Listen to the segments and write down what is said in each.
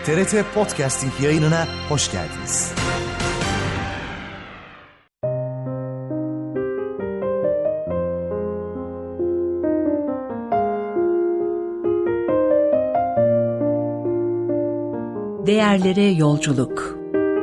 TRT Podcasting yayınına hoş geldiniz. Değerlere yolculuk.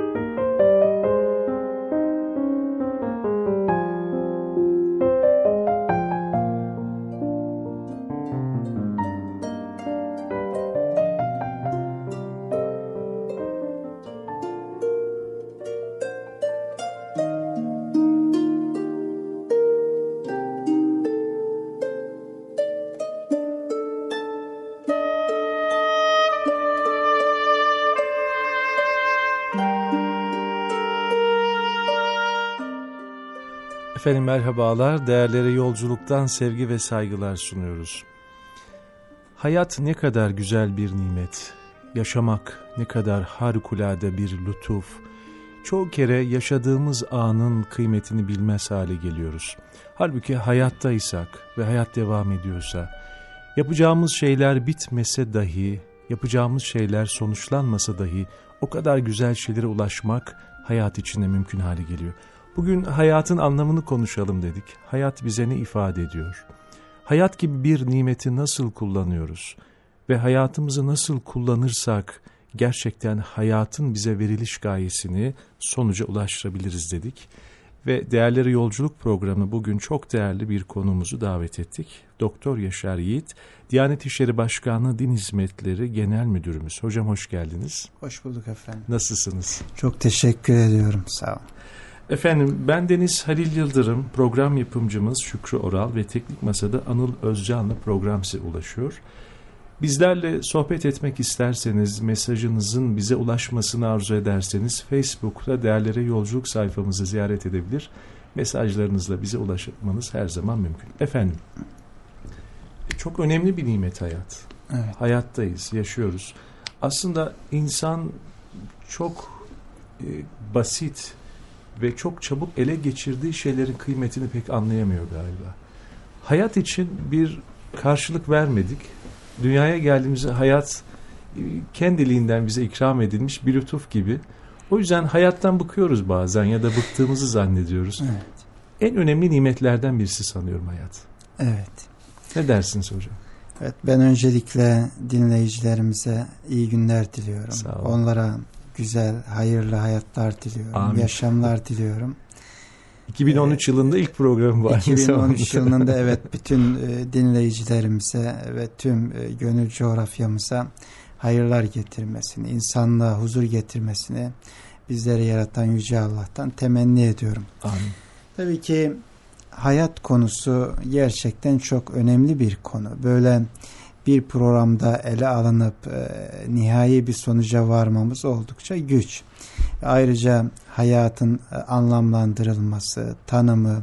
Efendim merhabalar, değerlere yolculuktan sevgi ve saygılar sunuyoruz. Hayat ne kadar güzel bir nimet, yaşamak ne kadar harikulade bir lütuf. Çoğu kere yaşadığımız anın kıymetini bilmez hale geliyoruz. Halbuki hayattaysak ve hayat devam ediyorsa, yapacağımız şeyler bitmese dahi, yapacağımız şeyler sonuçlanmasa dahi o kadar güzel şeylere ulaşmak hayat içinde mümkün hale geliyor. Bugün hayatın anlamını konuşalım dedik. Hayat bize ne ifade ediyor? Hayat gibi bir nimeti nasıl kullanıyoruz? Ve hayatımızı nasıl kullanırsak gerçekten hayatın bize veriliş gayesini sonuca ulaştırabiliriz dedik. Ve Değerlere Yolculuk programı bugün çok değerli bir konuğumuzu davet ettik. Doktor Yaşar Yiğit, Diyanet İşleri Başkanlığı Din Hizmetleri Genel Müdürümüz. Hocam hoş geldiniz. Hoş bulduk efendim. Nasılsınız? Çok teşekkür ediyorum, sağ olun. Efendim ben Deniz Halil Yıldırım, program yapımcımız Şükrü Oral ve Teknik Masa'da Anıl Özcan'la program size ulaşıyor. Bizlerle sohbet etmek isterseniz, mesajınızın bize ulaşmasını arzu ederseniz Facebook'ta Değerlere Yolculuk sayfamızı ziyaret edebilir. Mesajlarınızla bize ulaşmanız her zaman mümkün. Efendim, çok önemli bir nimet hayat. Evet. Hayattayız, yaşıyoruz. Aslında insan çok basit ve çok çabuk ele geçirdiği şeylerin kıymetini pek anlayamıyor galiba. Hayat için bir karşılık vermedik. Dünyaya geldiğimizde hayat kendiliğinden bize ikram edilmiş bir lütuf gibi. O yüzden hayattan bıkıyoruz bazen ya da bıktığımızı zannediyoruz. Evet. En önemli nimetlerden birisi sanıyorum hayat. Evet. Ne dersiniz hocam? Evet, ben öncelikle dinleyicilerimize iyi günler diliyorum. Sağ olun. Onlara güzel, hayırlı hayatlar diliyorum. Amin. Yaşamlar diliyorum. 2013 yılında ilk program var. 2013 yılında evet bütün dinleyicilerimize ve tüm gönül coğrafyamıza hayırlar getirmesini, insanlığa huzur getirmesini bizleri yaratan Yüce Allah'tan temenni ediyorum. Amin. Tabii ki hayat konusu gerçekten çok önemli bir konu. Böyle bir programda ele alınıp nihai bir sonuca varmamız oldukça güç. Ayrıca hayatın anlamlandırılması, tanımı,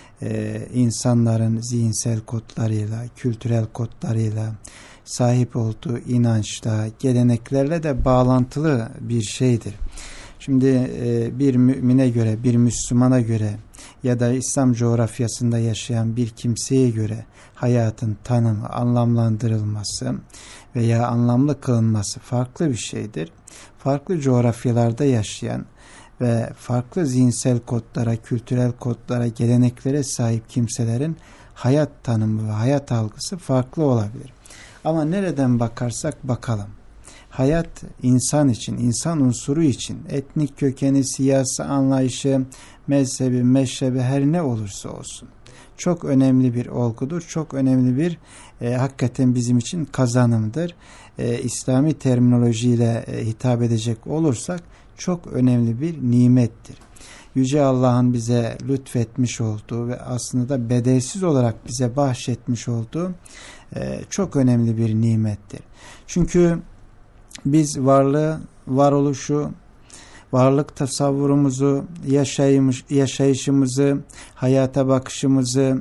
insanların zihinsel kodlarıyla, kültürel kodlarıyla, sahip olduğu inançla, geleneklerle de bağlantılı bir şeydir. Şimdi bir mümine göre, bir Müslümana göre ya da İslam coğrafyasında yaşayan bir kimseye göre hayatın tanımı, anlamlandırılması veya anlamlı kılınması farklı bir şeydir. Farklı coğrafyalarda yaşayan ve farklı zihinsel kodlara, kültürel kodlara, geleneklere sahip kimselerin hayat tanımı ve hayat algısı farklı olabilir. Ama nereden bakarsak bakalım, hayat insan için, insan unsuru için, etnik kökeni, siyasi anlayışı, mezhebi, meşrebi her ne olursa olsun çok önemli bir olgudur. Çok önemli bir hakikaten bizim için kazanımdır. İslami terminolojiyle hitap edecek olursak çok önemli bir nimettir. Yüce Allah'ın bize lütfetmiş olduğu ve aslında da bedelsiz olarak bize bahşetmiş olduğu çok önemli bir nimettir. Çünkü biz varoluşu, varlık tasavvurumuzu, yaşayışımızı, hayata bakışımızı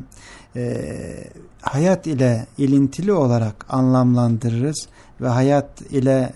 hayat ile ilintili olarak anlamlandırırız ve hayat ile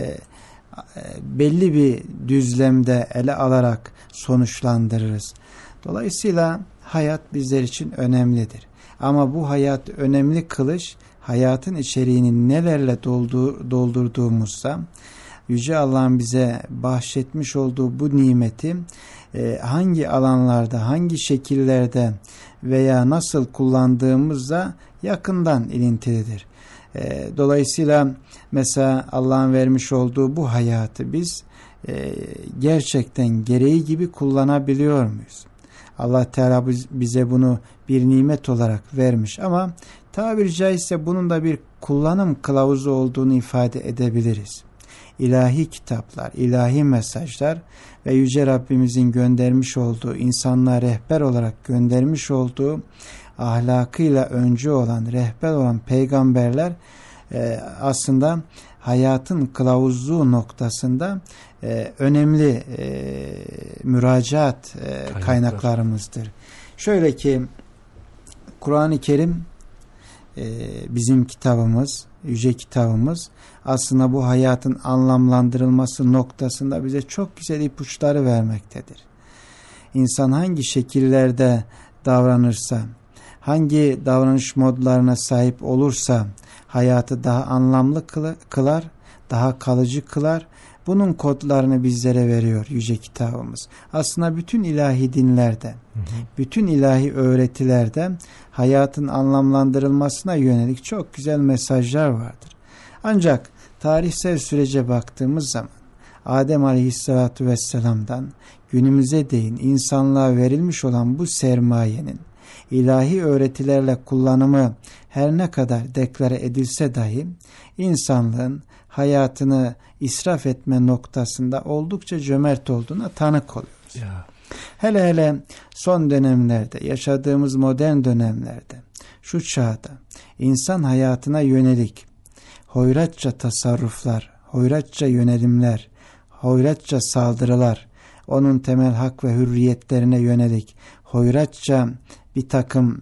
belli bir düzlemde ele alarak sonuçlandırırız. Dolayısıyla hayat bizler için önemlidir. Ama bu hayat önemli kılış, hayatın içeriğini nelerle doldurduğumuzsa, Yüce Allah'ın bize bahşetmiş olduğu bu nimeti hangi alanlarda, hangi şekillerde veya nasıl kullandığımızla yakından ilintilidir. Dolayısıyla mesela Allah'ın vermiş olduğu bu hayatı biz gerçekten gereği gibi kullanabiliyor muyuz? Allah Teala bize bunu bir nimet olarak vermiş ama tabiri caizse bunun da bir kullanım kılavuzu olduğunu ifade edebiliriz. İlahi kitaplar, ilahi mesajlar ve Yüce Rabbimizin göndermiş olduğu, insanlığa rehber olarak göndermiş olduğu, ahlakıyla öncü olan, rehber olan peygamberler aslında hayatın kılavuzluğu noktasında önemli müracaat kaynaklarımızdır. Şöyle ki Kur'an-ı Kerim bizim kitabımız, yüce kitabımız aslında bu hayatın anlamlandırılması noktasında bize çok güzel ipuçları vermektedir. İnsan hangi şekillerde davranırsa, hangi davranış modlarına sahip olursa hayatı daha anlamlı kılar, daha kalıcı kılar. Bunun kodlarını bizlere veriyor yüce kitabımız. Aslında bütün ilahi dinlerde, bütün ilahi öğretilerde hayatın anlamlandırılmasına yönelik çok güzel mesajlar vardır. Ancak tarihsel sürece baktığımız zaman Adem Aleyhisselatü Vesselam'dan günümüze değin insanlığa verilmiş olan bu sermayenin ilahi öğretilerle kullanımı her ne kadar deklare edilse dahi insanlığın hayatını israf etme noktasında oldukça cömert olduğuna tanık oluyoruz. Ya. Hele son dönemlerde, yaşadığımız modern dönemlerde, şu çağda insan hayatına yönelik hoyratça tasarruflar, hoyratça yönelimler, hoyratça saldırılar, onun temel hak ve hürriyetlerine yönelik hoyratça bir takım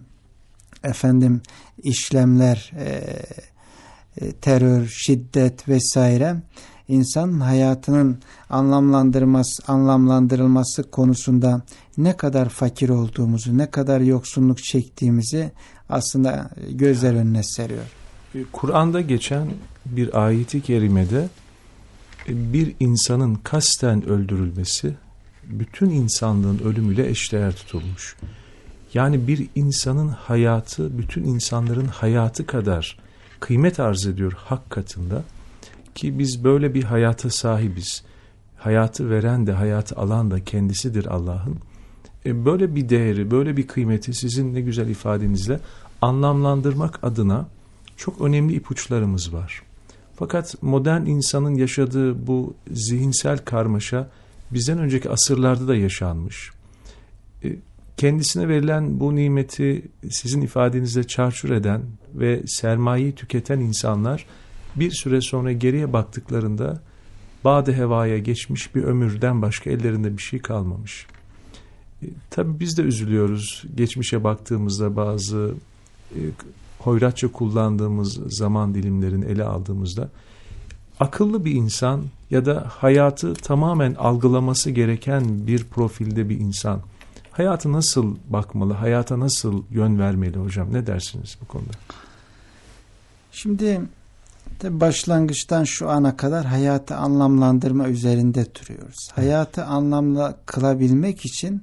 işlemler, terör, şiddet vesaire insanın hayatının anlamlandırılması konusunda ne kadar fakir olduğumuzu, ne kadar yoksunluk çektiğimizi aslında gözler önüne seriyor. Kur'an'da geçen bir ayeti kerimede bir insanın kasten öldürülmesi bütün insanlığın ölümüyle eşdeğer tutulmuş. Yani bir insanın hayatı bütün insanların hayatı kadar kıymet arz ediyor hak katında ki biz böyle bir hayata sahibiz. Hayatı veren de hayatı alan da kendisidir Allah'ın. Böyle bir değeri, böyle bir kıymeti sizin ne güzel ifadenizle anlamlandırmak adına çok önemli ipuçlarımız var. Fakat modern insanın yaşadığı bu zihinsel karmaşa bizden önceki asırlarda da yaşanmış. Kendisine verilen bu nimeti sizin ifadenizle çarçur eden ve sermayeyi tüketen insanlar bir süre sonra geriye baktıklarında bade hevaya geçmiş bir ömürden başka ellerinde bir şey kalmamış. Tabii biz de üzülüyoruz. Geçmişe baktığımızda bazı hoyratça kullandığımız zaman dilimlerini ele aldığımızda akıllı bir insan ya da hayatı tamamen algılaması gereken bir profilde bir insan hayata nasıl bakmalı, hayata nasıl yön vermeli hocam? Ne dersiniz bu konuda? Şimdi başlangıçtan şu ana kadar hayatı anlamlandırma üzerinde duruyoruz. Hayatı anlamlı kılabilmek için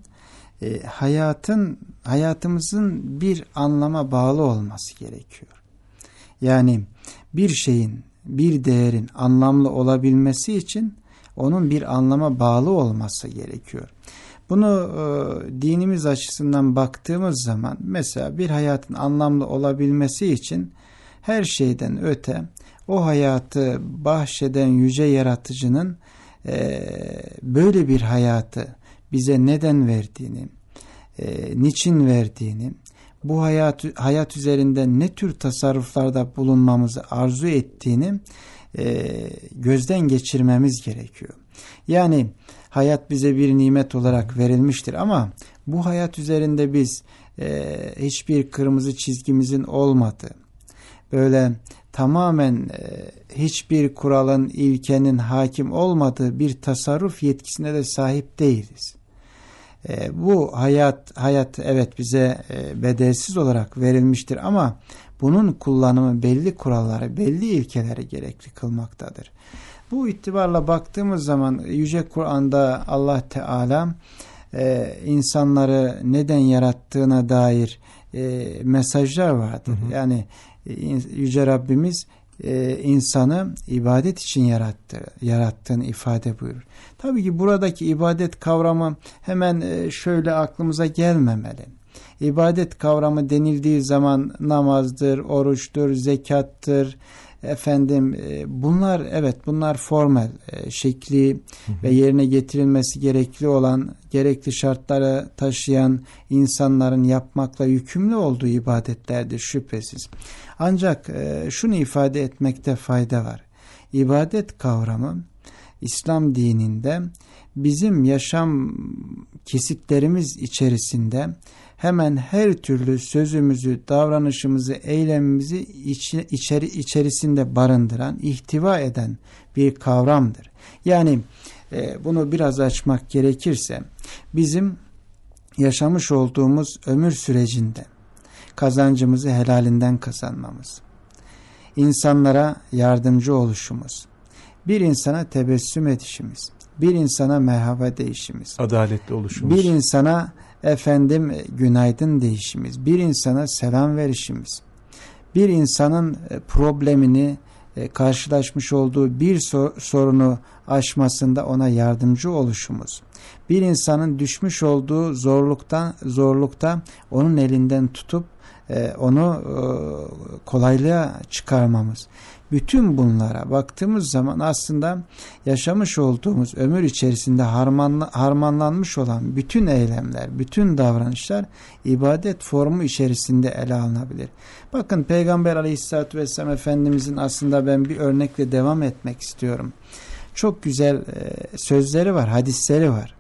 hayatımızın bir anlama bağlı olması gerekiyor. Yani bir şeyin, bir değerin anlamlı olabilmesi için onun bir anlama bağlı olması gerekiyor. Bunu dinimiz açısından baktığımız zaman mesela bir hayatın anlamlı olabilmesi için her şeyden öte o hayatı bahşeden yüce yaratıcının böyle bir hayatı bize neden verdiğini, niçin verdiğini, bu hayat üzerinde ne tür tasarruflarda bulunmamızı arzu ettiğini gözden geçirmemiz gerekiyor. Yani hayat bize bir nimet olarak verilmiştir ama bu hayat üzerinde biz hiçbir kırmızı çizgimizin olmadığı, böyle tamamen hiçbir kuralın, ilkenin hakim olmadığı bir tasarruf yetkisine de sahip değiliz. Bu hayat evet bize bedelsiz olarak verilmiştir ama bunun kullanımı belli kuralları, belli ilkeleri gerekli kılmaktadır. Bu itibarla baktığımız zaman Yüce Kur'an'da Allah Teala insanları neden yarattığına dair mesajlar vardır. Hı hı. Yani Yüce Rabbimiz insanı ibadet için yarattığını ifade buyurur. Tabii ki buradaki ibadet kavramı hemen şöyle aklımıza gelmemeli. İbadet kavramı denildiği zaman namazdır, oruçtur, zekattır, bunlar formel, şekli ve yerine getirilmesi gerekli olan, gerekli şartları taşıyan insanların yapmakla yükümlü olduğu ibadetlerdir şüphesiz. Ancak şunu ifade etmekte fayda var. İbadet kavramı İslam dininde bizim yaşam kesitlerimiz içerisinde hemen her türlü sözümüzü, davranışımızı, eylemimizi içerisinde barındıran, ihtiva eden bir kavramdır. Yani bunu biraz açmak gerekirse bizim yaşamış olduğumuz ömür sürecinde kazancımızı helalinden kazanmamız, insanlara yardımcı oluşumuz, bir insana tebessüm edişimiz, bir insana merhaba deyişimiz, adaletli oluşumuz, bir insana günaydın deyişimiz, bir insana selam verişimiz, bir insanın problemini, karşılaşmış olduğu bir sorunu aşmasında ona yardımcı oluşumuz, bir insanın düşmüş olduğu zorlukta onun elinden tutup onu kolaylığa çıkarmamız. Bütün bunlara baktığımız zaman aslında yaşamış olduğumuz ömür içerisinde harmanlanmış olan bütün eylemler, bütün davranışlar ibadet formu içerisinde ele alınabilir. Bakın Peygamber Aleyhisselatü Vesselam Efendimizin aslında ben bir örnekle devam etmek istiyorum. Çok güzel sözleri var, hadisleri var.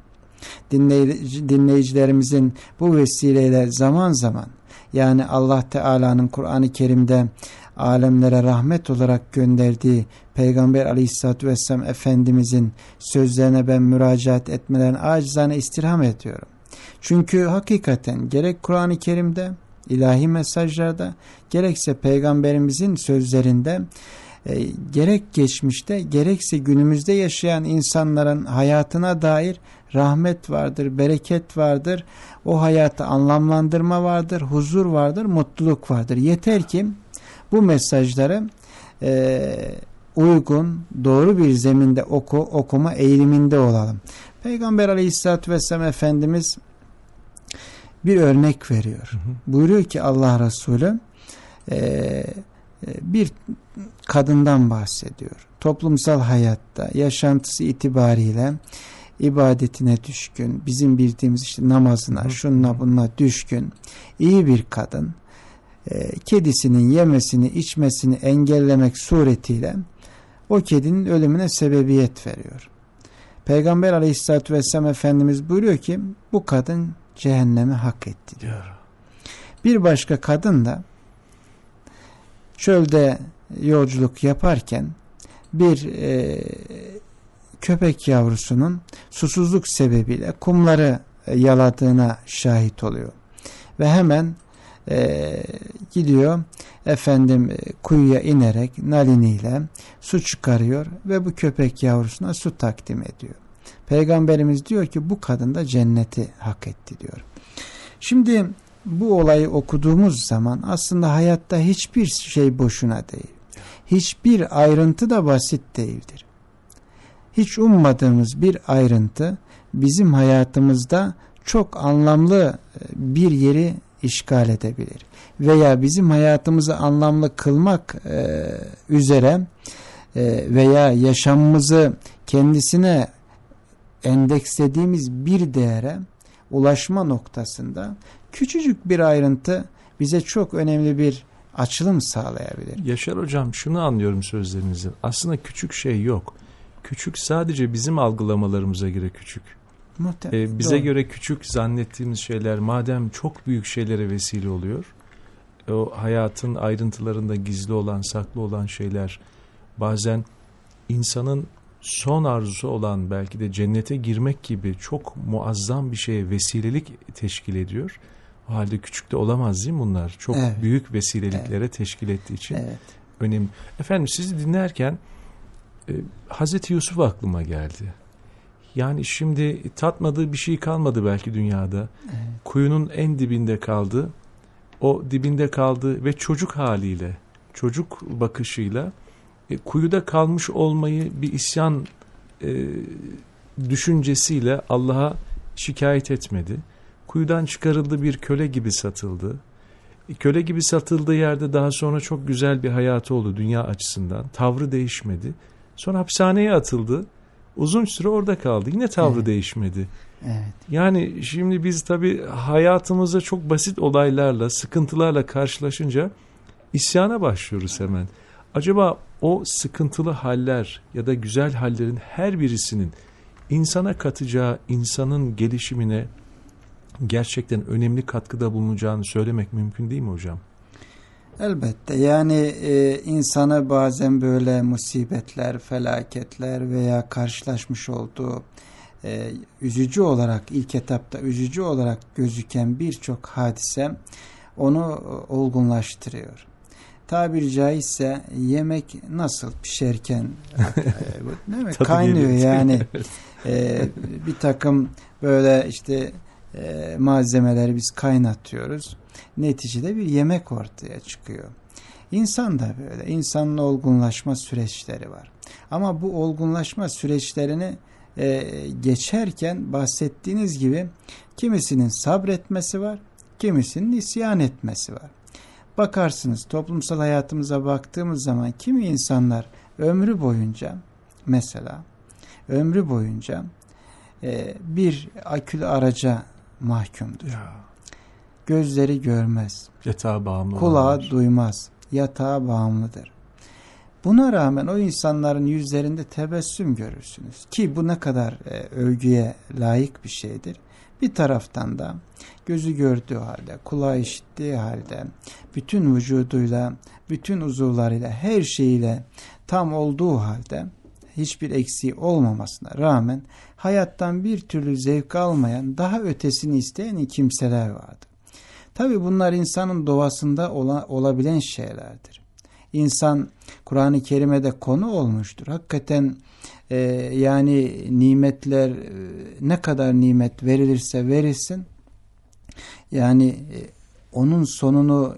Dinleyicilerimizin bu vesileyle zaman zaman yani Allah Teala'nın Kur'an-ı Kerim'de alemlere rahmet olarak gönderdiği Peygamber Aleyhisselatü Vesselam Efendimizin sözlerine ben müracaat etmelerini acizane istirham ediyorum. Çünkü hakikaten gerek Kur'an-ı Kerim'de, ilahi mesajlarda, gerekse Peygamberimizin sözlerinde gerek geçmişte gerekse günümüzde yaşayan insanların hayatına dair rahmet vardır, bereket vardır, o hayatı anlamlandırma vardır, huzur vardır, mutluluk vardır. Yeter ki bu mesajları uygun, doğru bir zeminde okuma eğiliminde olalım. Peygamber Aleyhisselatü Vesselam Efendimiz bir örnek veriyor. Buyuruyor ki Allah Resulü bir kadından bahsediyor. Toplumsal hayatta, yaşantısı itibariyle ibadetine düşkün, bizim bildiğimiz işte namazına, şununla bununla düşkün, iyi bir kadın, kedisinin yemesini, içmesini engellemek suretiyle o kedinin ölümüne sebebiyet veriyor. Peygamber Aleyhisselatü Vesselam Efendimiz buyuruyor ki bu kadın cehennemi hak etti diyor. Bir başka kadın da çölde yolculuk yaparken bir köpek yavrusunun susuzluk sebebiyle kumları yaladığına şahit oluyor. Ve hemen gidiyor kuyuya inerek naliniyle su çıkarıyor ve bu köpek yavrusuna su takdim ediyor. Peygamberimiz diyor ki bu kadın da cenneti hak etti diyor. Şimdi bu olayı okuduğumuz zaman aslında hayatta hiçbir şey boşuna değil. Hiçbir ayrıntı da basit değildir. Hiç ummadığımız bir ayrıntı bizim hayatımızda çok anlamlı bir yeri işgal edebilir. Veya bizim hayatımızı anlamlı kılmak üzere veya yaşamımızı kendisine endekslediğimiz bir değere ulaşma noktasında küçücük bir ayrıntı bize çok önemli bir açılım sağlayabilir. Yaşar Hocam, şunu anlıyorum sözlerinizden. Aslında küçük şey yok. Küçük sadece bizim algılamalarımıza göre küçük. Bize göre küçük zannettiğimiz şeyler madem çok büyük şeylere vesile oluyor, o hayatın ayrıntılarında gizli olan, saklı olan şeyler bazen insanın son arzusu olan belki de cennete girmek gibi çok muazzam bir şeye vesilelik teşkil ediyor. O halde küçük de olamaz değil mi bunlar? Çok büyük vesileliklere teşkil ettiği için önemli. Efendim sizi dinlerken Hazreti Yusuf aklıma geldi. Yani şimdi tatmadığı bir şey kalmadı belki dünyada. Kuyunun en dibinde kaldı. O dibinde kaldı ve çocuk haliyle, çocuk bakışıyla kuyuda kalmış olmayı bir isyan düşüncesiyle Allah'a şikayet etmedi. Kuyudan çıkarıldı, bir köle gibi satıldı. Köle gibi satıldığı yerde daha sonra çok güzel bir hayatı oldu dünya açısından. Tavrı değişmedi. Sonra hapishaneye atıldı. Uzun süre orada kaldı. Yine tavrı değişmedi. Evet. Yani şimdi biz tabii hayatımızda çok basit olaylarla, sıkıntılarla karşılaşınca isyana başlıyoruz hemen. Acaba o sıkıntılı haller ya da güzel hallerin her birisinin insana katacağı, insanın gelişimine gerçekten önemli katkıda bulunacağını söylemek mümkün değil mi hocam? Elbette. Yani insana bazen böyle musibetler, felaketler veya karşılaşmış olduğu üzücü olarak, ilk etapta üzücü olarak gözüken birçok hadise onu olgunlaştırıyor. Tabiri caizse yemek nasıl pişerken değil mi? Kaynıyor yani. Bir takım böyle işte malzemeleri biz kaynatıyoruz. Neticede bir yemek ortaya çıkıyor. İnsan da böyle. İnsanın olgunlaşma süreçleri var. Ama bu olgunlaşma süreçlerini geçerken bahsettiğiniz gibi kimisinin sabretmesi var, kimisinin isyan etmesi var. Bakarsınız toplumsal hayatımıza baktığımız zaman kimi insanlar ömrü boyunca mesela bir akülü araca mahkumdur. Ya. Gözleri görmez. Yatağa bağımlı. Kulağı duymaz. Yatağa bağımlıdır. Buna rağmen o insanların yüzlerinde tebessüm görürsünüz. Ki bu ne kadar övgüye layık bir şeydir. Bir taraftan da gözü gördüğü halde, kulağı işittiği halde, bütün vücuduyla, bütün uzuvlarıyla, her şeyiyle tam olduğu halde, hiçbir eksiği olmamasına rağmen hayattan bir türlü zevk almayan, daha ötesini isteyen kimseler vardır. Tabii bunlar insanın doğasında olabilen şeylerdir. İnsan Kur'an-ı Kerim'e de konu olmuştur. Hakikaten yani nimetler ne kadar nimet verilirse verilsin yani onun sonunu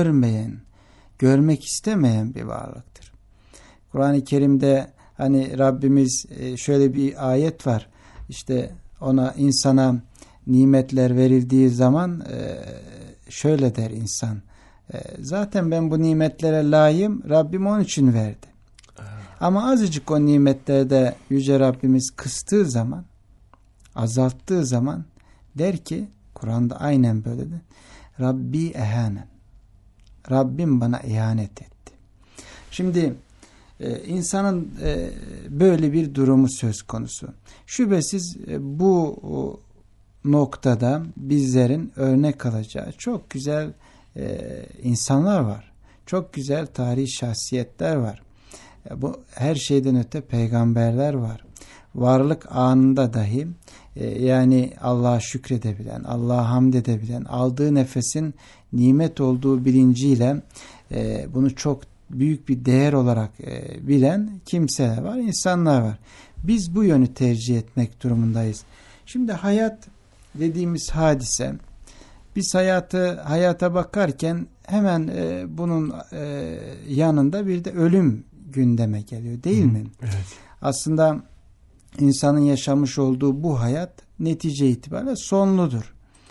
görmek istemeyen bir varlıktır. Kur'an-ı Kerim'de hani Rabbimiz şöyle bir ayet var. İşte insana nimetler verildiği zaman şöyle der insan. Zaten ben bu nimetlere layığım. Rabbim onun için verdi. Ama azıcık o nimetlerde Yüce Rabbimiz kıstığı zaman, azalttığı zaman der ki, Kur'an'da aynen böyledir. Rabbi ehanen. Rabbim bana ihanet etti. Şimdi insanın böyle bir durumu söz konusu. Şüphesiz bu noktada bizlerin örnek alacağı çok güzel insanlar var. Çok güzel tarihi şahsiyetler var. Bu her şeyden öte peygamberler var. Varlık anında dahi yani Allah'a şükredebilen, Allah'a hamd edebilen, aldığı nefesin nimet olduğu bilinciyle bunu çok büyük bir değer olarak bilen kimseler var, insanlar var. Biz bu yönü tercih etmek durumundayız. Şimdi hayat dediğimiz hadise, biz hayata bakarken hemen bunun yanında bir de ölüm gündeme geliyor değil mi? Evet. Aslında insanın yaşamış olduğu bu hayat netice itibariyle sonludur.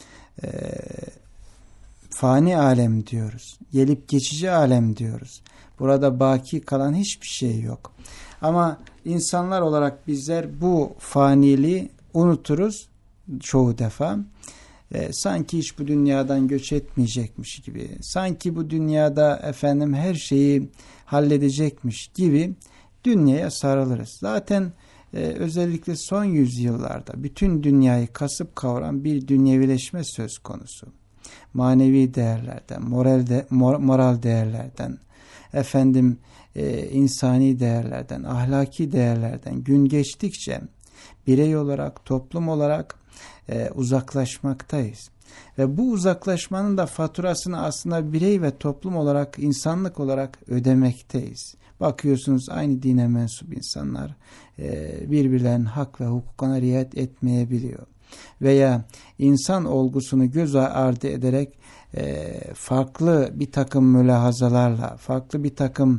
Fani alem diyoruz. Gelip geçici alem diyoruz. Burada baki kalan hiçbir şey yok. Ama insanlar olarak bizler bu faniliği unuturuz çoğu defa. Sanki hiç bu dünyadan göç etmeyecekmiş gibi, sanki bu dünyada her şeyi halledecekmiş gibi dünyaya sarılırız. Zaten özellikle son yüzyıllarda bütün dünyayı kasıp kavuran bir dünyevileşme söz konusu. Manevi değerlerden, moral değerlerden, insani değerlerden, ahlaki değerlerden gün geçtikçe birey olarak, toplum olarak uzaklaşmaktayız. Ve bu uzaklaşmanın da faturasını aslında birey ve toplum olarak, insanlık olarak ödemekteyiz. Bakıyorsunuz aynı dine mensup insanlar birbirlerinin hak ve hukukuna riayet etmeyebiliyor. Veya insan olgusunu göz ardı ederek farklı bir takım mülahazalarla, farklı bir takım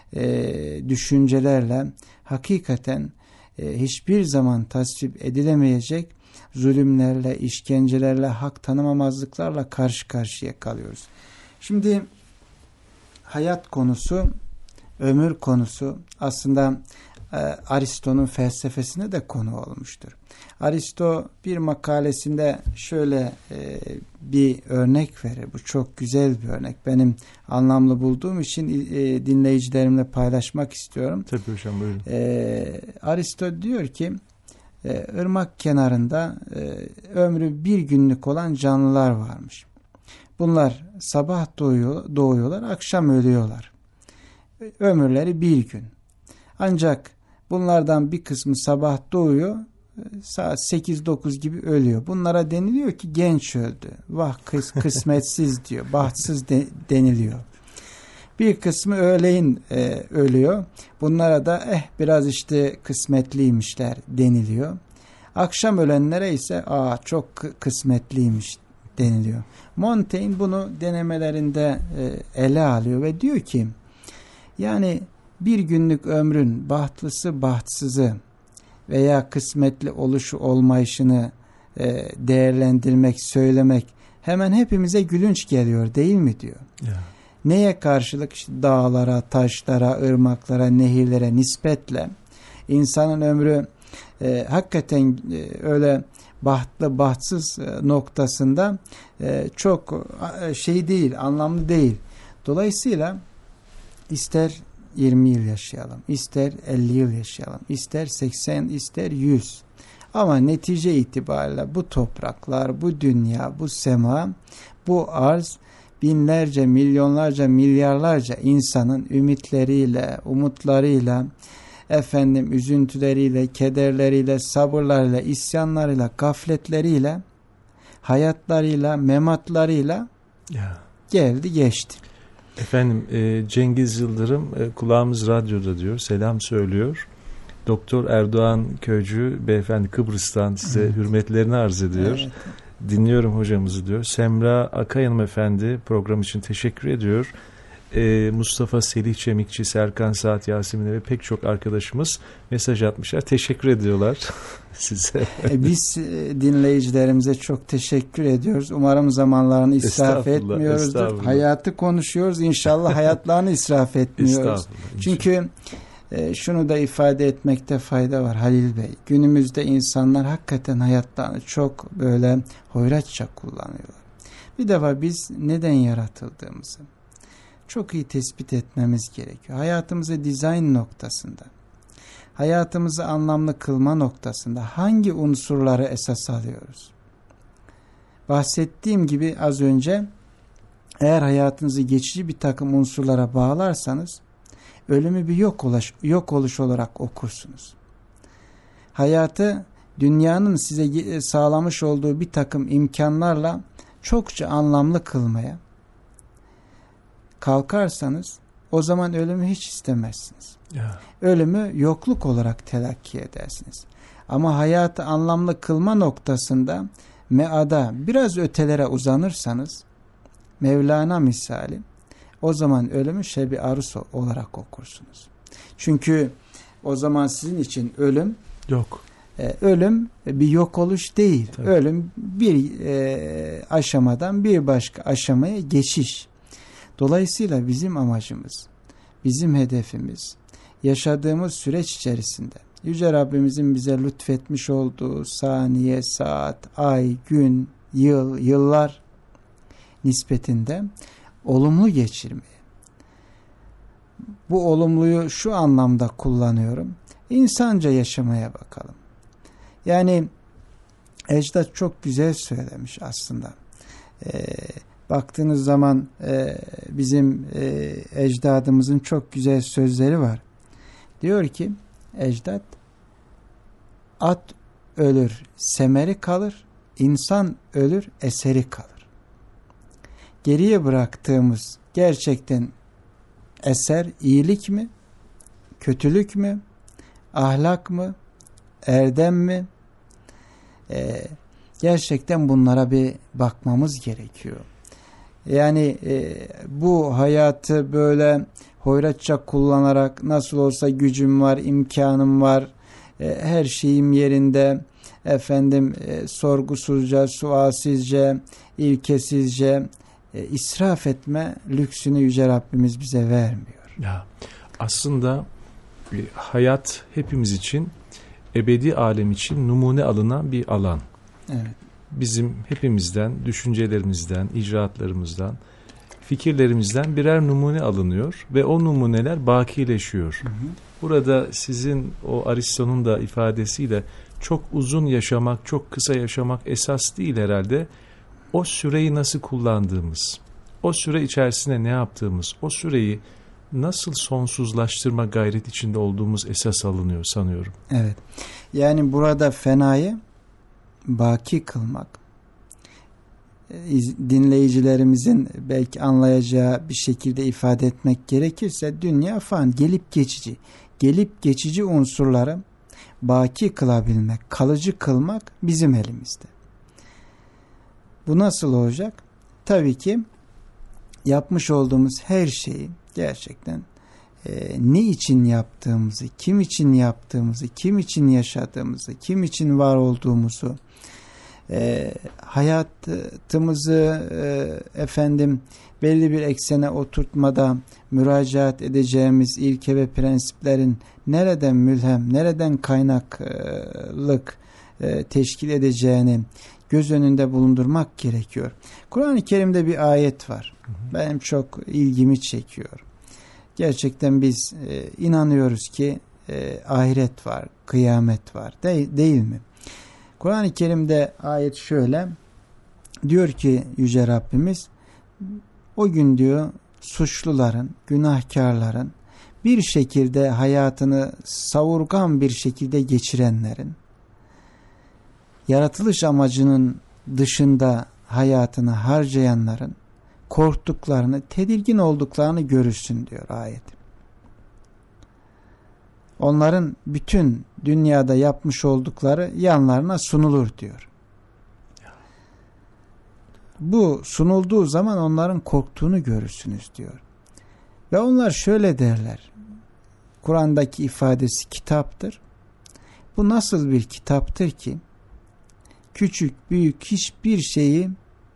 düşüncelerle hakikaten hiçbir zaman tasvip edilemeyecek zulümlerle, işkencelerle, hak tanımamazlıklarla karşı karşıya kalıyoruz. Şimdi hayat konusu, ömür konusu aslında Aristo'nun felsefesine de konu olmuştur. Aristo bir makalesinde şöyle bir örnek verir. Bu çok güzel bir örnek. Benim anlamlı bulduğum için dinleyicilerimle paylaşmak istiyorum. Tabii hocam, buyurun. Aristo diyor ki ırmak kenarında ömrü bir günlük olan canlılar varmış. Bunlar sabah doğuyorlar, akşam ölüyorlar. Ömürleri bir gün. Ancak bunlardan bir kısmı sabah doğuyor, saat 8-9 gibi ölüyor. Bunlara deniliyor ki genç öldü. Vah kısmetsiz diyor, bahtsız deniliyor. Bir kısmı öğleyin ölüyor. Bunlara da biraz işte kısmetliymişler deniliyor. Akşam ölenlere ise çok kısmetliymiş deniliyor. Montaigne bunu denemelerinde ele alıyor ve diyor ki yani bir günlük ömrün bahtlısı bahtsızı veya kısmetli oluşu olmayışını değerlendirmek, söylemek hemen hepimize gülünç geliyor değil mi diyor. Yeah. Neye karşılık? İşte dağlara, taşlara, ırmaklara, nehirlere nispetle insanın ömrü hakikaten öyle bahtlı, bahtsız noktasında çok değil, anlamlı değil. Dolayısıyla ister 20 yıl yaşayalım, ister 50 yıl yaşayalım, ister 80, ister 100. Ama netice itibariyle bu topraklar, bu dünya, bu sema, bu arz binlerce, milyonlarca, milyarlarca insanın ümitleriyle, umutlarıyla, üzüntüleriyle, kederleriyle, sabırlarıyla, isyanlarıyla, gafletleriyle, hayatlarıyla, mematlarıyla geldi geçti. Efendim Cengiz Yıldırım kulağımız radyoda diyor, selam söylüyor. Doktor Erdoğan Köycü beyefendi Kıbrıs'tan size hürmetlerini arz ediyor. Evet. Dinliyorum hocamızı diyor. Semra Akay hanımefendi program için teşekkür ediyor. Mustafa Selih Çemikçi, Serkan Saat, Yasemin ve pek çok arkadaşımız mesaj atmışlar. Teşekkür ediyorlar size. Biz dinleyicilerimize çok teşekkür ediyoruz. Umarım zamanlarını israf etmiyoruzdur. Hayatı konuşuyoruz. İnşallah hayatlarını israf etmiyoruz. Çünkü şunu da ifade etmekte fayda var Halil Bey. Günümüzde insanlar hakikaten hayatlarını çok böyle hoyratça kullanıyorlar. Bir defa biz neden yaratıldığımızı çok iyi tespit etmemiz gerekiyor. Hayatımızı dizayn noktasında, hayatımızı anlamlı kılma noktasında hangi unsurları esas alıyoruz? Bahsettiğim gibi az önce eğer hayatınızı geçici bir takım unsurlara bağlarsanız ölümü bir yok oluş olarak okursunuz. Hayatı dünyanın size sağlamış olduğu bir takım imkanlarla çokça anlamlı kılmaya kalkarsanız o zaman ölümü hiç istemezsiniz. Yeah. Ölümü yokluk olarak telakki edersiniz. Ama hayatı anlamlı kılma noktasında meada biraz ötelere uzanırsanız Mevlana misali o zaman ölümü şebi arus olarak okursunuz. Çünkü o zaman sizin için ölüm yok. Ölüm bir yok oluş değil. Tabii. Ölüm bir aşamadan bir başka aşamaya geçiş. Dolayısıyla bizim amacımız, bizim hedefimiz yaşadığımız süreç içerisinde Yüce Rabbimizin bize lütfetmiş olduğu saniye, saat, ay, gün, yıl, yıllar nispetinde olumlu geçirmeyi. Bu olumluyu şu anlamda kullanıyorum. İnsanca yaşamaya bakalım. Yani Ecdat çok güzel söylemiş aslında. Baktığınız zaman bizim ecdadımızın çok güzel sözleri var. Diyor ki ecdat, at ölür semeri kalır, insan ölür eseri kalır. Geriye bıraktığımız gerçekten eser iyilik mi, kötülük mü, ahlak mı, erdem mi? Gerçekten bunlara bir bakmamız gerekiyor. Yani bu hayatı böyle hoyratça kullanarak nasıl olsa gücüm var, imkanım var, her şeyim yerinde, sorgusuzca, sualsizce, ilkesizce israf etme lüksünü Yüce Rabbimiz bize vermiyor. Ya, aslında hayat hepimiz için, ebedi alem için numune alınan bir alan. Evet. Bizim hepimizden, düşüncelerimizden, icraatlarımızdan, fikirlerimizden birer numune alınıyor ve o numuneler bakileşiyor. Hı hı. Burada sizin o Aristo'nun da ifadesiyle çok uzun yaşamak, çok kısa yaşamak esas değil herhalde. O süreyi nasıl kullandığımız, o süre içerisinde ne yaptığımız, o süreyi nasıl sonsuzlaştırma gayret içinde olduğumuz esas alınıyor sanıyorum. Evet. Yani burada fenayı baki kılmak, dinleyicilerimizin belki anlayacağı bir şekilde ifade etmek gerekirse, dünya fan, gelip geçici unsurları baki kılabilmek, kalıcı kılmak bizim elimizde. Bu nasıl olacak? Tabii ki yapmış olduğumuz her şeyi gerçekten ne için yaptığımızı, kim için yaptığımızı, kim için yaşadığımızı, kim için var olduğumuzu, hayatımızı belli bir eksene oturtmada müracaat edeceğimiz ilke ve prensiplerin nereden mülhem, nereden kaynaklık teşkil edeceğini göz önünde bulundurmak gerekiyor. Kur'an-ı Kerim'de bir ayet var. Benim çok ilgimi çekiyor. Gerçekten biz inanıyoruz ki ahiret var, kıyamet var. Değil mi? Kur'an-ı Kerim'de ayet şöyle diyor ki Yüce Rabbimiz, o gün diyor suçluların, günahkarların, bir şekilde hayatını savurgan bir şekilde geçirenlerin, yaratılış amacının dışında hayatını harcayanların korktuklarını, tedirgin olduklarını görürsün diyor ayet. Onların bütün dünyada yapmış oldukları yanlarına sunulur diyor. Bu sunulduğu zaman onların korktuğunu görürsünüz diyor. Ve onlar şöyle derler. Kur'an'daki ifadesi kitaptır. Bu nasıl bir kitaptır ki küçük büyük hiçbir şeyi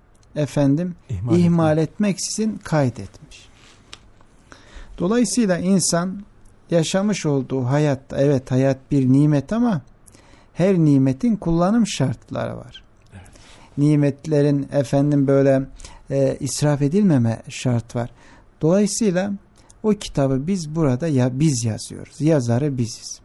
ihmal etmeksizin kaydetmiş. Dolayısıyla insan yaşamış olduğu hayatta, evet hayat bir nimet ama her nimetin kullanım şartları var. Evet. Nimetlerin böyle israf edilmeme şart var. Dolayısıyla o kitabı biz burada biz yazıyoruz. Yazarı biziz.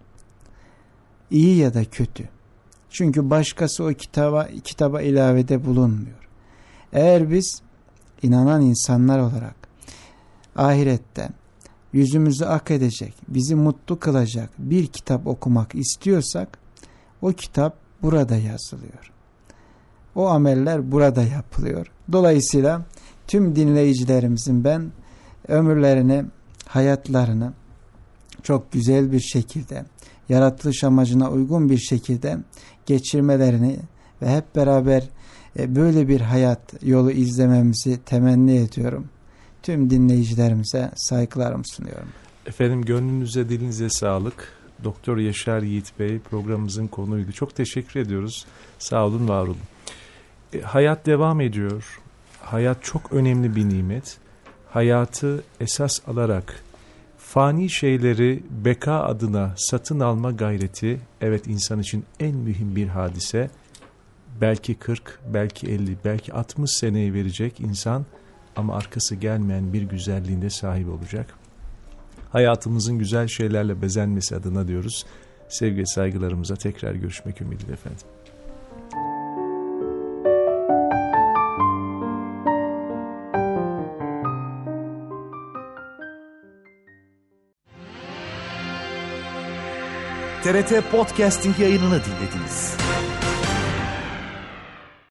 İyi ya da kötü. Çünkü başkası o kitaba ilavede bulunmuyor. Eğer biz inanan insanlar olarak ahirette yüzümüzü ak edecek, bizi mutlu kılacak bir kitap okumak istiyorsak o kitap burada yazılıyor. O ameller burada yapılıyor. Dolayısıyla tüm dinleyicilerimizin ben ömürlerini, hayatlarını çok güzel bir şekilde, yaratılış amacına uygun bir şekilde geçirmelerini ve hep beraber böyle bir hayat yolu izlememizi temenni ediyorum. Tüm dinleyicilerimize saygılarımı sunuyorum. Efendim gönlünüze, dilinize sağlık. Doktor Yaşar Yiğit Bey programımızın konuydu. Çok teşekkür ediyoruz. Sağ olun, var olun. Hayat devam ediyor. Hayat çok önemli bir nimet. Hayatı esas alarak fani şeyleri beka adına satın alma gayreti, evet, insan için en mühim bir hadise. Belki 40, belki 50, belki 60 seneyi verecek insan ama arkası gelmeyen bir güzelliğinde sahip olacak. Hayatımızın güzel şeylerle bezenmesi adına diyoruz. Sevgi saygılarımıza tekrar görüşmek ümidiyle efendim. TRT Podcasting yayınını dinlediniz.